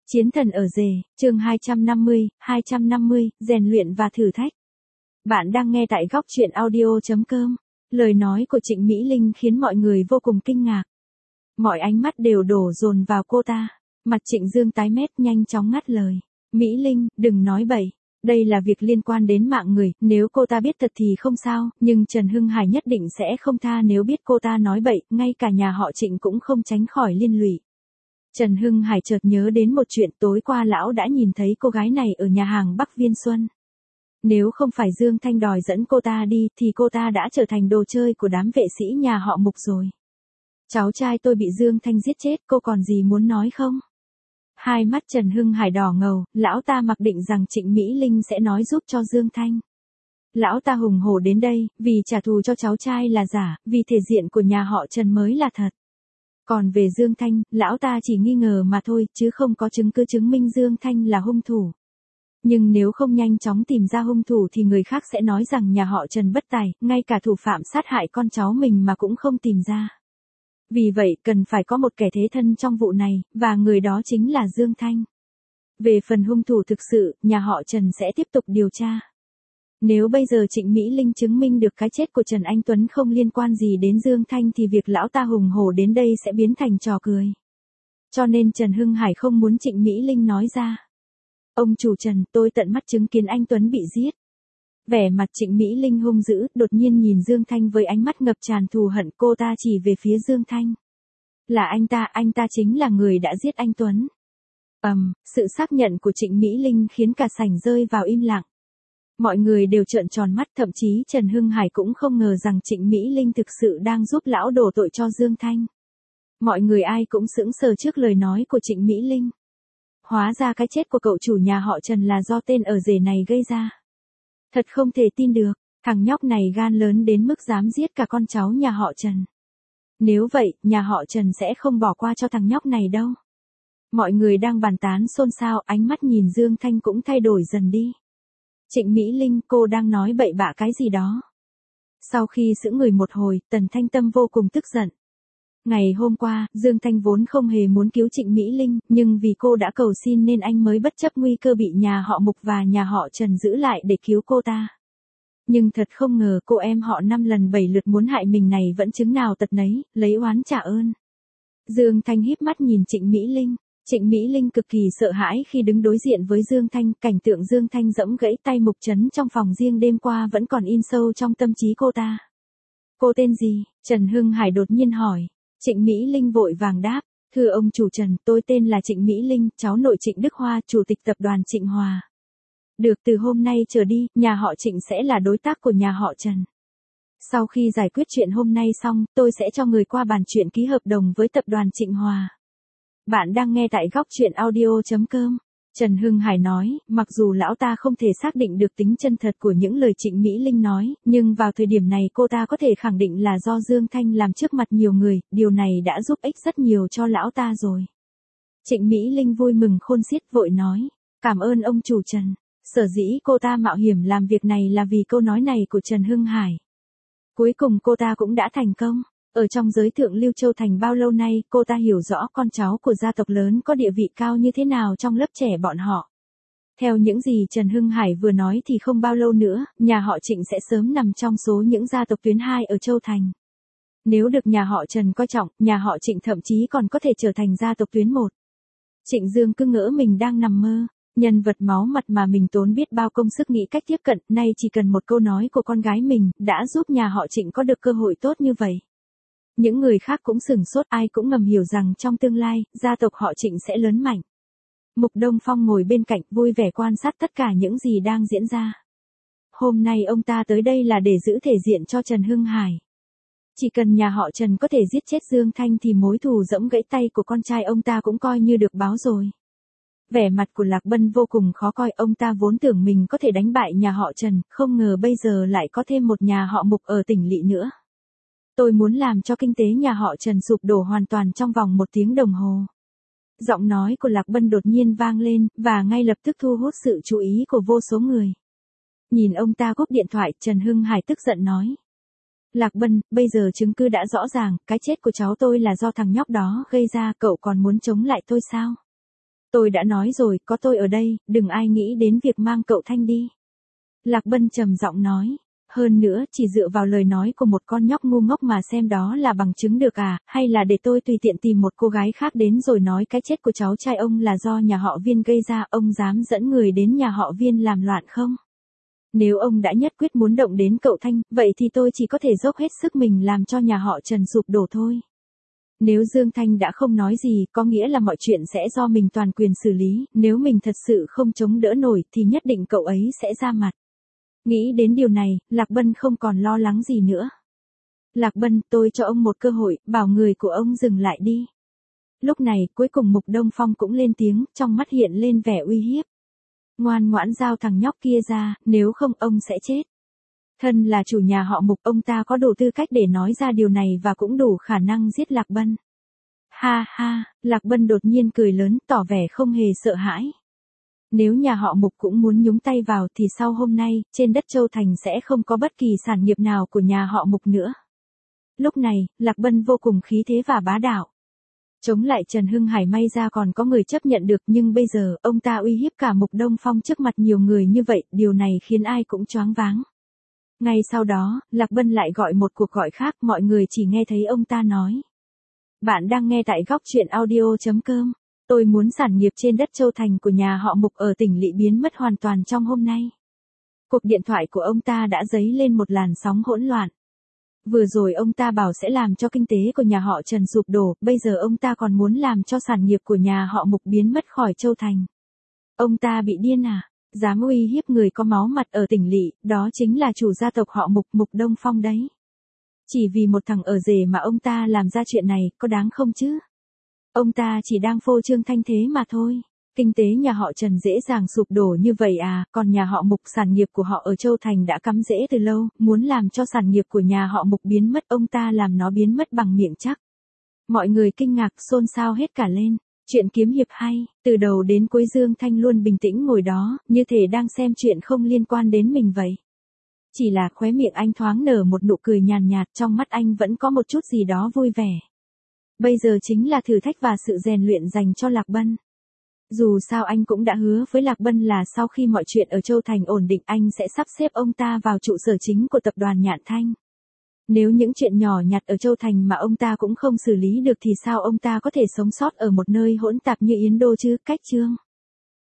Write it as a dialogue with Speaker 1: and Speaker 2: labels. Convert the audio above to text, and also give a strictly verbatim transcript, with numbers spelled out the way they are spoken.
Speaker 1: Chiến thần ở rể, chương hai trăm năm mươi, hai trăm năm mươi, rèn luyện và thử thách. Bạn đang nghe tại góc truyện audio chấm com. Lời nói của Trịnh Mỹ Linh khiến mọi người vô cùng kinh ngạc. Mọi ánh mắt đều đổ dồn vào cô ta. Mặt Trịnh Dương tái mét nhanh chóng ngắt lời. Mỹ Linh, đừng nói bậy. Đây là việc liên quan đến mạng người, nếu cô ta biết thật thì không sao, nhưng Trần Hưng Hải nhất định sẽ không tha nếu biết cô ta nói bậy, ngay cả nhà họ Trịnh cũng không tránh khỏi liên lụy. Trần Hưng Hải chợt nhớ đến một chuyện, tối qua lão đã nhìn thấy cô gái này ở nhà hàng Bắc Viên Xuân. Nếu không phải Dương Thanh đòi dẫn cô ta đi thì cô ta đã trở thành đồ chơi của đám vệ sĩ nhà họ Mục rồi. Cháu trai tôi bị Dương Thanh giết chết, cô còn gì muốn nói không? Hai mắt Trần Hưng Hải đỏ ngầu, lão ta mặc định rằng Trịnh Mỹ Linh sẽ nói giúp cho Dương Thanh. Lão ta hùng hổ đến đây, vì trả thù cho cháu trai là giả, vì thể diện của nhà họ Trần mới là thật. Còn về Dương Thanh, lão ta chỉ nghi ngờ mà thôi, chứ không có chứng cứ chứng minh Dương Thanh là hung thủ. Nhưng nếu không nhanh chóng tìm ra hung thủ thì người khác sẽ nói rằng nhà họ Trần bất tài, ngay cả thủ phạm sát hại con cháu mình mà cũng không tìm ra. Vì vậy, cần phải có một kẻ thế thân trong vụ này, và người đó chính là Dương Thanh. Về phần hung thủ thực sự, nhà họ Trần sẽ tiếp tục điều tra. Nếu bây giờ Trịnh Mỹ Linh chứng minh được cái chết của Trần Anh Tuấn không liên quan gì đến Dương Thanh thì việc lão ta hùng hổ đến đây sẽ biến thành trò cười. Cho nên Trần Hưng Hải không muốn Trịnh Mỹ Linh nói ra. Ông chủ Trần, tôi tận mắt chứng kiến anh Tuấn bị giết. Vẻ mặt Trịnh Mỹ Linh hung dữ, đột nhiên nhìn Dương Thanh với ánh mắt ngập tràn thù hận, cô ta chỉ về phía Dương Thanh. Là anh ta, anh ta chính là người đã giết anh Tuấn. Ầm, um, sự xác nhận của Trịnh Mỹ Linh khiến cả sảnh rơi vào im lặng. Mọi người đều trợn tròn mắt, thậm chí Trần Hưng Hải cũng không ngờ rằng Trịnh Mỹ Linh thực sự đang giúp lão đổ tội cho Dương Thanh. Mọi người ai cũng sững sờ trước lời nói của Trịnh Mỹ Linh. Hóa ra cái chết của cậu chủ nhà họ Trần là do tên ở rể này gây ra. Thật không thể tin được, thằng nhóc này gan lớn đến mức dám giết cả con cháu nhà họ Trần. Nếu vậy, nhà họ Trần sẽ không bỏ qua cho thằng nhóc này đâu. Mọi người đang bàn tán xôn xao, ánh mắt nhìn Dương Thanh cũng thay đổi dần đi. Trịnh Mỹ Linh, cô đang nói bậy bạ cái gì đó. Sau khi sững người một hồi, Tần Thanh Tâm vô cùng tức giận. Ngày hôm qua, Dương Thanh vốn không hề muốn cứu Trịnh Mỹ Linh, nhưng vì cô đã cầu xin nên anh mới bất chấp nguy cơ bị nhà họ Mục và nhà họ Trần giữ lại để cứu cô ta. Nhưng thật không ngờ cô em họ năm lần bảy lượt muốn hại mình này vẫn chứng nào tật nấy, lấy oán trả ơn. Dương Thanh híp mắt nhìn Trịnh Mỹ Linh. Trịnh Mỹ Linh cực kỳ sợ hãi khi đứng đối diện với Dương Thanh, cảnh tượng Dương Thanh giẫm gãy tay Mục Trấn trong phòng riêng đêm qua vẫn còn in sâu trong tâm trí cô ta. Cô tên gì? Trần Hưng Hải đột nhiên hỏi. Trịnh Mỹ Linh vội vàng đáp, thưa ông chủ Trần, tôi tên là Trịnh Mỹ Linh, cháu nội Trịnh Đức Hoa, chủ tịch tập đoàn Trịnh Hòa. Được, từ hôm nay trở đi, nhà họ Trịnh sẽ là đối tác của nhà họ Trần. Sau khi giải quyết chuyện hôm nay xong, tôi sẽ cho người qua bàn chuyện ký hợp đồng với tập đoàn Trịnh Hòa. Bạn đang nghe tại góc truyện audio chấm com. Trần Hưng Hải nói, mặc dù lão ta không thể xác định được tính chân thật của những lời Trịnh Mỹ Linh nói, nhưng vào thời điểm này cô ta có thể khẳng định là do Dương Thanh làm trước mặt nhiều người, điều này đã giúp ích rất nhiều cho lão ta rồi. Trịnh Mỹ Linh vui mừng khôn xiết vội nói, cảm ơn ông chủ Trần. Sở dĩ cô ta mạo hiểm làm việc này là vì câu nói này của Trần Hưng Hải. Cuối cùng cô ta cũng đã thành công. Ở trong giới thượng lưu Châu Thành bao lâu nay, cô ta hiểu rõ con cháu của gia tộc lớn có địa vị cao như thế nào trong lớp trẻ bọn họ. Theo những gì Trần Hưng Hải vừa nói thì không bao lâu nữa, nhà họ Trịnh sẽ sớm nằm trong số những gia tộc tuyến hai ở Châu Thành. Nếu được nhà họ Trần coi trọng, nhà họ Trịnh thậm chí còn có thể trở thành gia tộc tuyến một. Trịnh Dương cứ ngỡ mình đang nằm mơ. Nhân vật máu mặt mà mình tốn biết bao công sức nghĩ cách tiếp cận, nay chỉ cần một câu nói của con gái mình, đã giúp nhà họ Trịnh có được cơ hội tốt như vậy. Những người khác cũng sửng sốt, ai cũng ngầm hiểu rằng trong tương lai, gia tộc họ Trịnh sẽ lớn mạnh. Mục Đông Phong ngồi bên cạnh vui vẻ quan sát tất cả những gì đang diễn ra. Hôm nay ông ta tới đây là để giữ thể diện cho Trần Hưng Hải. Chỉ cần nhà họ Trần có thể giết chết Dương Thanh thì mối thù giẫm gãy tay của con trai ông ta cũng coi như được báo rồi. Vẻ mặt của Lạc Bân vô cùng khó coi, ông ta vốn tưởng mình có thể đánh bại nhà họ Trần, không ngờ bây giờ lại có thêm một nhà họ Mục ở tỉnh lỵ nữa. Tôi muốn làm cho kinh tế nhà họ Trần sụp đổ hoàn toàn trong vòng một tiếng đồng hồ. Giọng nói của Lạc Bân đột nhiên vang lên, và ngay lập tức thu hút sự chú ý của vô số người. Nhìn ông ta cúp điện thoại, Trần Hưng Hải tức giận nói. Lạc Bân, bây giờ chứng cứ đã rõ ràng, cái chết của cháu tôi là do thằng nhóc đó gây ra, cậu còn muốn chống lại tôi sao? Tôi đã nói rồi, có tôi ở đây, đừng ai nghĩ đến việc mang cậu Thanh đi. Lạc Bân trầm giọng nói. Hơn nữa, chỉ dựa vào lời nói của một con nhóc ngu ngốc mà xem đó là bằng chứng được à, hay là để tôi tùy tiện tìm một cô gái khác đến rồi nói cái chết của cháu trai ông là do nhà họ Viên gây ra, ông dám dẫn người đến nhà họ Viên làm loạn không? Nếu ông đã nhất quyết muốn động đến cậu Thanh, vậy thì tôi chỉ có thể dốc hết sức mình làm cho nhà họ Trần sụp đổ thôi. Nếu Dương Thanh đã không nói gì, có nghĩa là mọi chuyện sẽ do mình toàn quyền xử lý, nếu mình thật sự không chống đỡ nổi thì nhất định cậu ấy sẽ ra mặt. Nghĩ đến điều này, Lạc Bân không còn lo lắng gì nữa. Lạc Bân, tôi cho ông một cơ hội, bảo người của ông dừng lại đi. Lúc này, cuối cùng Mục Đông Phong cũng lên tiếng, trong mắt hiện lên vẻ uy hiếp. Ngoan ngoãn giao thằng nhóc kia ra, nếu không ông sẽ chết. Thân là chủ nhà họ Mục, ông ta có đủ tư cách để nói ra điều này và cũng đủ khả năng giết Lạc Bân. Ha ha, Lạc Bân đột nhiên cười lớn, tỏ vẻ không hề sợ hãi. Nếu nhà họ Mục cũng muốn nhúng tay vào thì sau hôm nay, trên đất Châu Thành sẽ không có bất kỳ sản nghiệp nào của nhà họ Mục nữa. Lúc này, Lạc Bân vô cùng khí thế và bá đạo. Chống lại Trần Hưng Hải may ra còn có người chấp nhận được, nhưng bây giờ, ông ta uy hiếp cả Mục Đông Phong trước mặt nhiều người như vậy, điều này khiến ai cũng choáng váng. Ngay sau đó, Lạc Bân lại gọi một cuộc gọi khác, mọi người chỉ nghe thấy ông ta nói. Bạn đang nghe tại góc truyện audio chấm com. Tôi muốn sản nghiệp trên đất Châu Thành của nhà họ Mục ở tỉnh Lỵ biến mất hoàn toàn trong hôm nay. Cuộc điện thoại của ông ta đã dấy lên một làn sóng hỗn loạn. Vừa rồi ông ta bảo sẽ làm cho kinh tế của nhà họ Trần sụp đổ, bây giờ ông ta còn muốn làm cho sản nghiệp của nhà họ Mục biến mất khỏi Châu Thành. Ông ta bị điên à? Dám uy hiếp người có máu mặt ở tỉnh Lỵ, đó chính là chủ gia tộc họ Mục, Mục Đông Phong đấy. Chỉ vì một thằng ở rể mà ông ta làm ra chuyện này, có đáng không chứ? Ông ta chỉ đang phô trương thanh thế mà thôi. Kinh tế nhà họ Trần dễ dàng sụp đổ như vậy à, còn nhà họ Mục sản nghiệp của họ ở Châu Thành đã cắm rễ từ lâu, muốn làm cho sản nghiệp của nhà họ Mục biến mất, ông ta làm nó biến mất bằng miệng chắc. Mọi người kinh ngạc xôn xao hết cả lên. Chuyện kiếm hiệp hay, từ đầu đến cuối Dương Thanh luôn bình tĩnh ngồi đó, như thể đang xem chuyện không liên quan đến mình vậy. Chỉ là khóe miệng anh thoáng nở một nụ cười nhàn nhạt, trong mắt anh vẫn có một chút gì đó vui vẻ. Bây giờ chính là thử thách và sự rèn luyện dành cho Lạc Bân. Dù sao anh cũng đã hứa với Lạc Bân là sau khi mọi chuyện ở Châu Thành ổn định anh sẽ sắp xếp ông ta vào trụ sở chính của tập đoàn Nhạn Thanh. Nếu những chuyện nhỏ nhặt ở Châu Thành mà ông ta cũng không xử lý được thì sao ông ta có thể sống sót ở một nơi hỗn tạp như Yến Đô chứ, cách chương.